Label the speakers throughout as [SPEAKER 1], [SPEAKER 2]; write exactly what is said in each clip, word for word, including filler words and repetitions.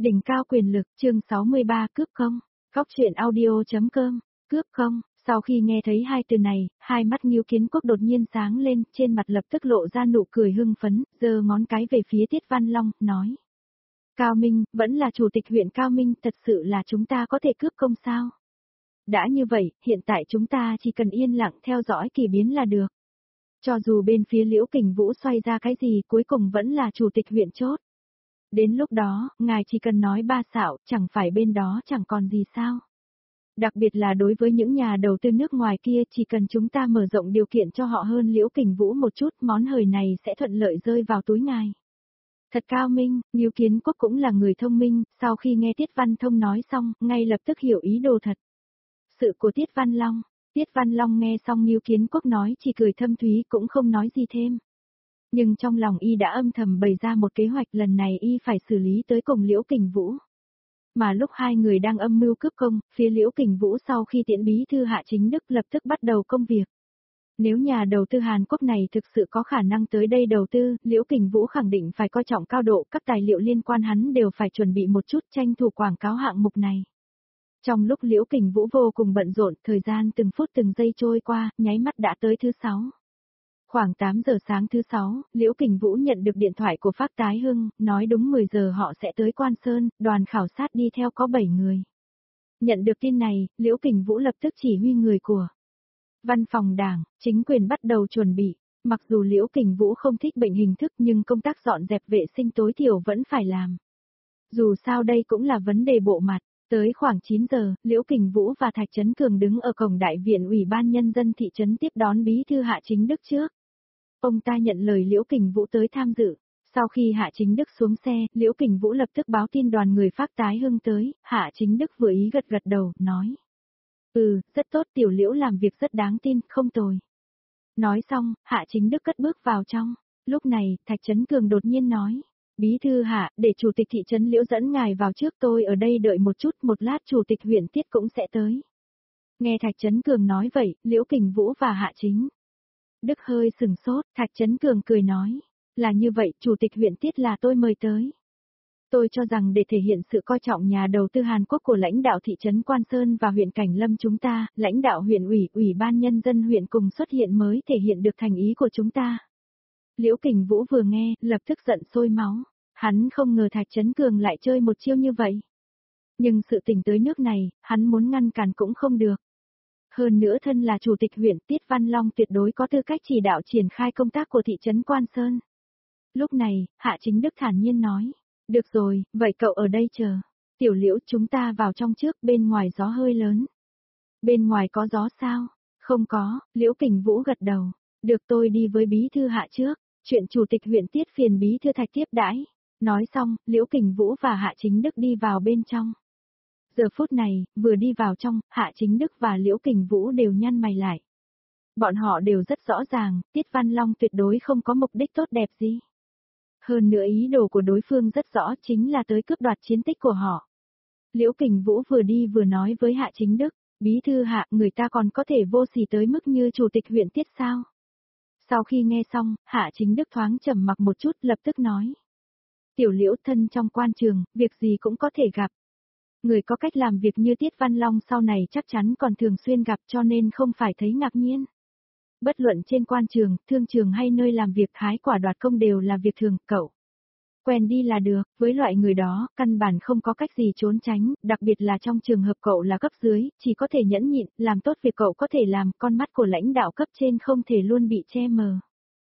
[SPEAKER 1] Đỉnh cao quyền lực, chương sáu mươi ba cướp không? Góc truyện audio.com, cướp không? Sau khi nghe thấy hai từ này, hai mắt Ngưu Kiến Quốc đột nhiên sáng lên, trên mặt lập tức lộ ra nụ cười hưng phấn, giơ ngón cái về phía Tiết Văn Long, nói. Cao Minh, vẫn là chủ tịch huyện Cao Minh, thật sự là chúng ta có thể cướp công sao? Đã như vậy, hiện tại chúng ta chỉ cần yên lặng theo dõi kỳ biến là được. Cho dù bên phía Liễu Kình Vũ xoay ra cái gì, cuối cùng vẫn là chủ tịch huyện chốt. Đến lúc đó, ngài chỉ cần nói ba xạo, chẳng phải bên đó chẳng còn gì sao. Đặc biệt là đối với những nhà đầu tư nước ngoài kia, chỉ cần chúng ta mở rộng điều kiện cho họ hơn Liễu Kình Vũ một chút, món hời này sẽ thuận lợi rơi vào túi ngài. Thật cao minh, Ngưu Kiến Quốc cũng là người thông minh, sau khi nghe Tiết Văn Thông nói xong, ngay lập tức hiểu ý đồ thật. Sự của Tiết Văn Long, Tiết Văn Long nghe xong Ngưu Kiến Quốc nói chỉ cười thâm thúy cũng không nói gì thêm. Nhưng trong lòng y đã âm thầm bày ra một kế hoạch lần này y phải xử lý tới cùng Liễu Kình Vũ. Mà lúc hai người đang âm mưu cướp công, phía Liễu Kình Vũ sau khi tiễn bí thư Hạ Chính Đức lập tức bắt đầu công việc. Nếu nhà đầu tư Hàn Quốc này thực sự có khả năng tới đây đầu tư, Liễu Kình Vũ khẳng định phải coi trọng cao độ, các tài liệu liên quan hắn đều phải chuẩn bị một chút tranh thủ quảng cáo hạng mục này. Trong lúc Liễu Kình Vũ vô cùng bận rộn, thời gian từng phút từng giây trôi qua, nháy mắt đã tới thứ sáu. Khoảng tám giờ sáng thứ sáu, Liễu Kình Vũ nhận được điện thoại của Phác Tái Hưng, nói đúng mười giờ họ sẽ tới Quan Sơn, đoàn khảo sát đi theo có bảy người. Nhận được tin này, Liễu Kình Vũ lập tức chỉ huy người của Văn phòng Đảng, chính quyền bắt đầu chuẩn bị. Mặc dù Liễu Kình Vũ không thích bệnh hình thức nhưng công tác dọn dẹp vệ sinh tối thiểu vẫn phải làm. Dù sao đây cũng là vấn đề bộ mặt. Tới khoảng chín giờ, Liễu Kình Vũ và Thạch Chấn Cường đứng ở cổng đại viện Ủy ban Nhân dân thị trấn tiếp đón bí thư Hạ Chính Đức trước. Ông ta nhận lời Liễu Kình Vũ tới tham dự. Sau khi Hạ Chính Đức xuống xe, Liễu Kình Vũ lập tức báo tin đoàn người Phác Tái Hưng tới, Hạ Chính Đức vừa ý gật gật đầu, nói. Ừ, rất tốt, tiểu Liễu làm việc rất đáng tin, không tồi. Nói xong, Hạ Chính Đức cất bước vào trong. Lúc này, Thạch Chấn Cường đột nhiên nói. Bí thư Hạ, để chủ tịch thị trấn Liễu dẫn ngài vào trước, tôi ở đây đợi một chút, một lát chủ tịch huyện Tiết cũng sẽ tới. Nghe Thạch Chấn Cường nói vậy, Liễu Kình Vũ và Hạ Chính Đức hơi sừng sốt, Thạch Chấn Cường cười nói, là như vậy, chủ tịch huyện Tiết là tôi mời tới. Tôi cho rằng để thể hiện sự coi trọng nhà đầu tư Hàn Quốc của lãnh đạo thị trấn Quan Sơn và huyện Cảnh Lâm chúng ta, lãnh đạo huyện ủy, ủy ban nhân dân huyện cùng xuất hiện mới thể hiện được thành ý của chúng ta. Liễu Kình Vũ vừa nghe, lập tức giận sôi máu. Hắn không ngờ Thạch Chấn Cường lại chơi một chiêu như vậy. Nhưng sự tình tới nước này, hắn muốn ngăn cản cũng không được. Hơn nữa thân là chủ tịch huyện, Tiết Văn Long tuyệt đối có tư cách chỉ đạo triển khai công tác của thị trấn Quan Sơn. Lúc này, Hạ Chính Đức thản nhiên nói. Được rồi, vậy cậu ở đây chờ. Tiểu Liễu, chúng ta vào trong trước, bên ngoài gió hơi lớn. Bên ngoài có gió sao? Không có, Liễu Kình Vũ gật đầu. Được, tôi đi với bí thư Hạ trước. Chuyện chủ tịch huyện Tiết phiền bí thư Thạch tiếp đãi. Nói xong, Liễu Kình Vũ và Hạ Chính Đức đi vào bên trong. Giờ phút này, vừa đi vào trong, Hạ Chính Đức và Liễu Kình Vũ đều nhăn mày lại. Bọn họ đều rất rõ ràng, Tiết Văn Long tuyệt đối không có mục đích tốt đẹp gì. Hơn nữa ý đồ của đối phương rất rõ, chính là tới cướp đoạt chiến tích của họ. Liễu Kình Vũ vừa đi vừa nói với Hạ Chính Đức, bí thư Hạ, người ta còn có thể vô sỉ tới mức như chủ tịch huyện Tiết sao? Sau khi nghe xong, Hạ Chính Đức thoáng trầm mặc một chút, lập tức nói. Tiểu Liễu, thân trong quan trường, việc gì cũng có thể gặp. Người có cách làm việc như Tiết Văn Long sau này chắc chắn còn thường xuyên gặp, cho nên không phải thấy ngạc nhiên. Bất luận trên quan trường, thương trường hay nơi làm việc, hái quả đoạt công đều là việc thường, cậu quen đi là được, với loại người đó, căn bản không có cách gì trốn tránh, đặc biệt là trong trường hợp cậu là cấp dưới, chỉ có thể nhẫn nhịn, làm tốt việc cậu có thể làm, con mắt của lãnh đạo cấp trên không thể luôn bị che mờ.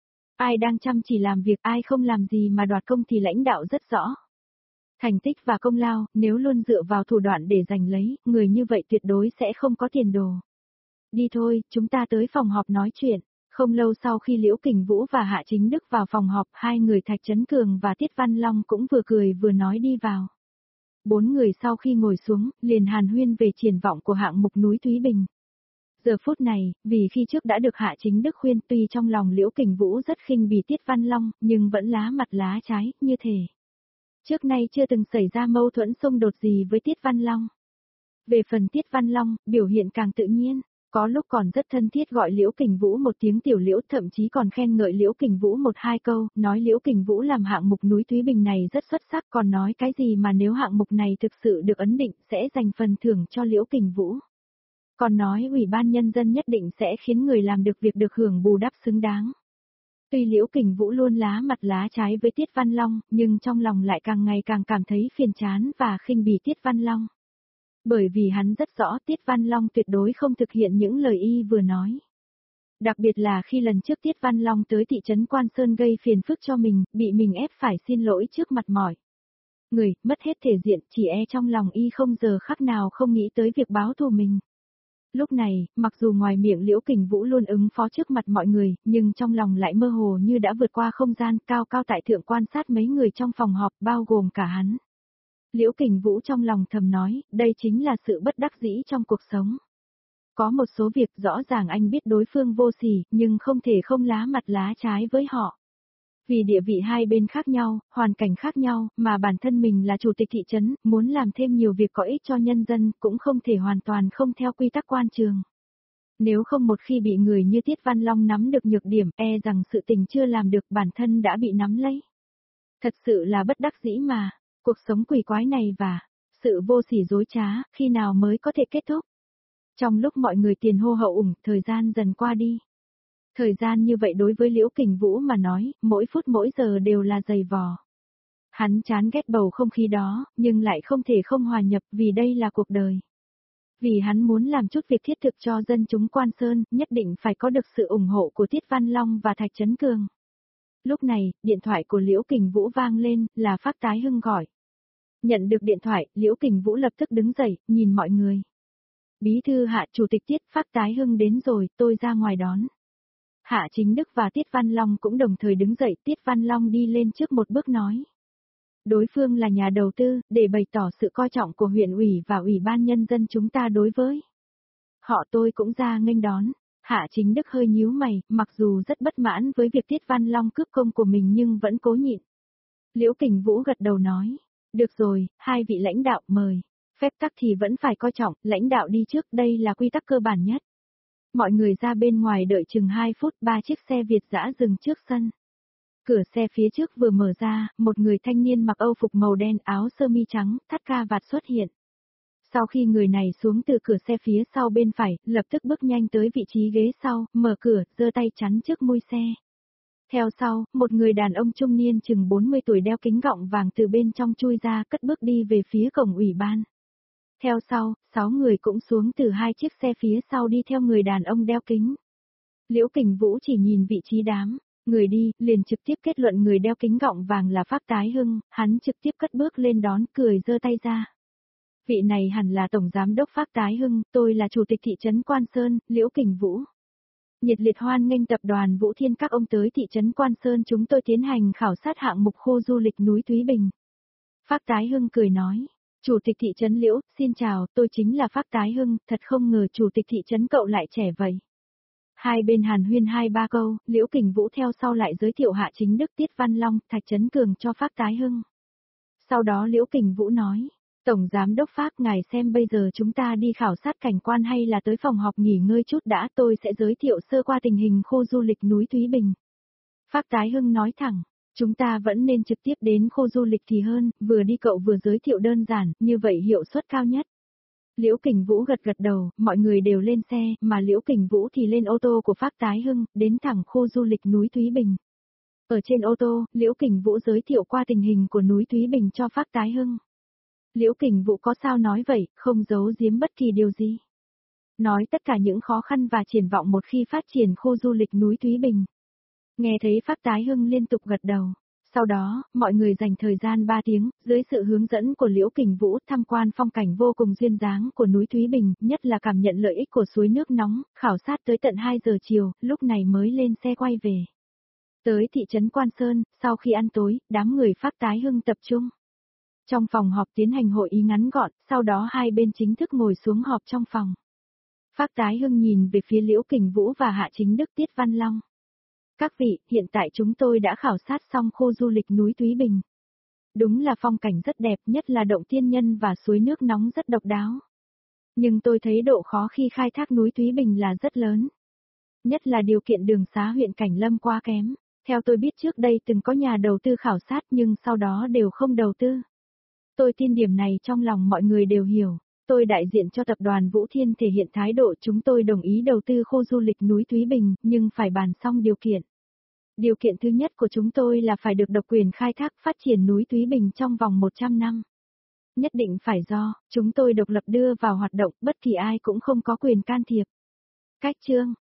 [SPEAKER 1] Ai đang chăm chỉ làm việc, ai không làm gì mà đoạt công thì lãnh đạo rất rõ. Thành tích và công lao, nếu luôn dựa vào thủ đoạn để giành lấy, người như vậy tuyệt đối sẽ không có tiền đồ. Đi thôi, chúng ta tới phòng họp nói chuyện. Không lâu sau khi Liễu Kình Vũ và Hạ Chính Đức vào phòng họp, hai người Thạch Chấn Cường và Tiết Văn Long cũng vừa cười vừa nói đi vào. Bốn người sau khi ngồi xuống, liền hàn huyên về triển vọng của hạng mục núi Thúy Bình. Giờ phút này, vì khi trước đã được Hạ Chính Đức khuyên, tuy trong lòng Liễu Kình Vũ rất khinh bỉ Tiết Văn Long, nhưng vẫn lá mặt lá trái, như thể trước nay chưa từng xảy ra mâu thuẫn xung đột gì với Tiết Văn Long. Về phần Tiết Văn Long, biểu hiện càng tự nhiên. Có lúc còn rất thân thiết gọi Liễu Kình Vũ một tiếng tiểu Liễu, thậm chí còn khen ngợi Liễu Kình Vũ một hai câu, nói Liễu Kình Vũ làm hạng mục núi Thúy Bình này rất xuất sắc, còn nói cái gì mà nếu hạng mục này thực sự được ấn định sẽ dành phần thưởng cho Liễu Kình Vũ. Còn nói Ủy ban Nhân dân nhất định sẽ khiến người làm được việc được hưởng bù đắp xứng đáng. Tuy Liễu Kình Vũ luôn lá mặt lá trái với Tiết Văn Long, nhưng trong lòng lại càng ngày càng cảm thấy phiền chán và khinh bỉ Tiết Văn Long. Bởi vì hắn rất rõ Tiết Văn Long tuyệt đối không thực hiện những lời y vừa nói. Đặc biệt là khi lần trước Tiết Văn Long tới thị trấn Quan Sơn gây phiền phức cho mình, bị mình ép phải xin lỗi trước mặt mọi người, mất hết thể diện, chỉ e trong lòng y không giờ khắc nào không nghĩ tới việc báo thù mình. Lúc này, mặc dù ngoài miệng Liễu Kình Vũ luôn ứng phó trước mặt mọi người, nhưng trong lòng lại mơ hồ như đã vượt qua không gian, cao cao tại thượng quan sát mấy người trong phòng họp, bao gồm cả hắn. Liễu Kình Vũ trong lòng thầm nói, đây chính là sự bất đắc dĩ trong cuộc sống. Có một số việc rõ ràng anh biết đối phương vô sỉ, nhưng không thể không lá mặt lá trái với họ. Vì địa vị hai bên khác nhau, hoàn cảnh khác nhau, mà bản thân mình là chủ tịch thị trấn, muốn làm thêm nhiều việc có ích cho nhân dân, cũng không thể hoàn toàn không theo quy tắc quan trường. Nếu không một khi bị người như Tiết Văn Long nắm được nhược điểm, e rằng sự tình chưa làm được bản thân đã bị nắm lấy. Thật sự là bất đắc dĩ mà, cuộc sống quỷ quái này và sự vô sỉ dối trá, khi nào mới có thể kết thúc. Trong lúc mọi người tiền hô hậu ủng, thời gian dần qua đi. Thời gian như vậy đối với Liễu Kình Vũ mà nói, mỗi phút mỗi giờ đều là dày vò. Hắn chán ghét bầu không khí đó, nhưng lại không thể không hòa nhập vì đây là cuộc đời. Vì hắn muốn làm chút việc thiết thực cho dân chúng Quan Sơn, nhất định phải có được sự ủng hộ của Tiết Văn Long và Thạch Chấn Cường. Lúc này, điện thoại của Liễu Kình Vũ vang lên, là Phác Tái Hưng gọi. Nhận được điện thoại, Liễu Kình Vũ lập tức đứng dậy, nhìn mọi người. Bí thư Hạ, Chủ tịch Tiết, Phác Tái Hưng đến rồi, tôi ra ngoài đón. Hạ Chính Đức và Tiết Văn Long cũng đồng thời đứng dậy, Tiết Văn Long đi lên trước một bước nói. Đối phương là nhà đầu tư, để bày tỏ sự coi trọng của huyện ủy và ủy ban nhân dân chúng ta đối với họ, tôi cũng ra nghênh đón. Hạ Chính Đức hơi nhíu mày, mặc dù rất bất mãn với việc Tiết Văn Long cướp công của mình nhưng vẫn cố nhịn. Liễu Kình Vũ gật đầu nói. Được rồi, hai vị lãnh đạo mời. Phép tắc thì vẫn phải coi trọng, lãnh đạo đi trước, đây là quy tắc cơ bản nhất. Mọi người ra bên ngoài đợi chừng hai phút, ba chiếc xe Việt dã dừng trước sân. Cửa xe phía trước vừa mở ra, một người thanh niên mặc âu phục màu đen, áo sơ mi trắng, thắt ca vạt xuất hiện. Sau khi người này xuống từ cửa xe phía sau bên phải, lập tức bước nhanh tới vị trí ghế sau, mở cửa, giơ tay chắn trước mui xe. Theo sau, một người đàn ông trung niên chừng bốn mươi tuổi đeo kính gọng vàng từ bên trong chui ra, cất bước đi về phía cổng ủy ban. Theo sau, sáu người cũng xuống từ hai chiếc xe phía sau đi theo người đàn ông đeo kính. Liễu Kình Vũ chỉ nhìn vị trí đám người đi, liền trực tiếp kết luận người đeo kính gọng vàng là Phác Tái Hưng, hắn trực tiếp cất bước lên đón, cười giơ tay ra. Vị này hẳn là Tổng Giám đốc Phác Tái Hưng, tôi là Chủ tịch thị trấn Quan Sơn, Liễu Kình Vũ. Nhiệt liệt hoan nghênh tập đoàn Vũ Thiên các ông tới thị trấn Quan Sơn, chúng tôi tiến hành khảo sát hạng mục khu du lịch núi Thúy Bình. Phác Tái Hưng cười nói. Chủ tịch thị trấn Liễu, xin chào, tôi chính là Phác Tái Hưng, thật không ngờ chủ tịch thị trấn cậu lại trẻ vậy. Hai bên hàn huyên hai ba câu, Liễu Kình Vũ theo sau lại giới thiệu Hạ Chính Đức, Tiết Văn Long, Thạch Chấn Cường cho Phác Tái Hưng. Sau đó Liễu Kình Vũ nói, Tổng Giám đốc Phác, ngài xem bây giờ chúng ta đi khảo sát cảnh quan hay là tới phòng họp nghỉ ngơi chút đã, tôi sẽ giới thiệu sơ qua tình hình khu du lịch núi Thúy Bình. Phác Tái Hưng nói thẳng. Chúng ta vẫn nên trực tiếp đến khu du lịch thì hơn, vừa đi cậu vừa giới thiệu đơn giản, như vậy hiệu suất cao nhất. Liễu Kình Vũ gật gật đầu, mọi người đều lên xe, mà Liễu Kình Vũ thì lên ô tô của Phác Tái Hưng, đến thẳng khu du lịch núi Thúy Bình. Ở trên ô tô, Liễu Kình Vũ giới thiệu qua tình hình của núi Thúy Bình cho Phác Tái Hưng. Liễu Kình Vũ có sao nói vậy, không giấu giếm bất kỳ điều gì. Nói tất cả những khó khăn và triển vọng một khi phát triển khu du lịch núi Thúy Bình. Nghe thấy Phác Tái Hưng liên tục gật đầu. Sau đó, mọi người dành thời gian ba tiếng, dưới sự hướng dẫn của Liễu Kình Vũ tham quan phong cảnh vô cùng duyên dáng của núi Thúy Bình, nhất là cảm nhận lợi ích của suối nước nóng, khảo sát tới tận hai giờ chiều, lúc này mới lên xe quay về. Tới thị trấn Quan Sơn, sau khi ăn tối, đám người Phác Tái Hưng tập trung. Trong phòng họp tiến hành hội ý ngắn gọn, sau đó hai bên chính thức ngồi xuống họp trong phòng. Phác Tái Hưng nhìn về phía Liễu Kình Vũ và Hạ Chính Đức, Tiết Văn Long. Các vị, hiện tại chúng tôi đã khảo sát xong khu du lịch núi Thúy Bình. Đúng là phong cảnh rất đẹp, nhất là động tiên nhân và suối nước nóng rất độc đáo. Nhưng tôi thấy độ khó khi khai thác núi Túy Bình là rất lớn. Nhất là điều kiện đường xá huyện Cảnh Lâm quá kém. Theo tôi biết trước đây từng có nhà đầu tư khảo sát nhưng sau đó đều không đầu tư. Tôi tin điểm này trong lòng mọi người đều hiểu. Tôi đại diện cho tập đoàn Vũ Thiên thể hiện thái độ chúng tôi đồng ý đầu tư khu du lịch núi Túy Bình, nhưng phải bàn xong điều kiện. Điều kiện thứ nhất của chúng tôi là phải được độc quyền khai thác phát triển núi Túy Bình trong vòng một trăm năm. Nhất định phải do chúng tôi độc lập đưa vào hoạt động, bất kỳ ai cũng không có quyền can thiệp. Cách chương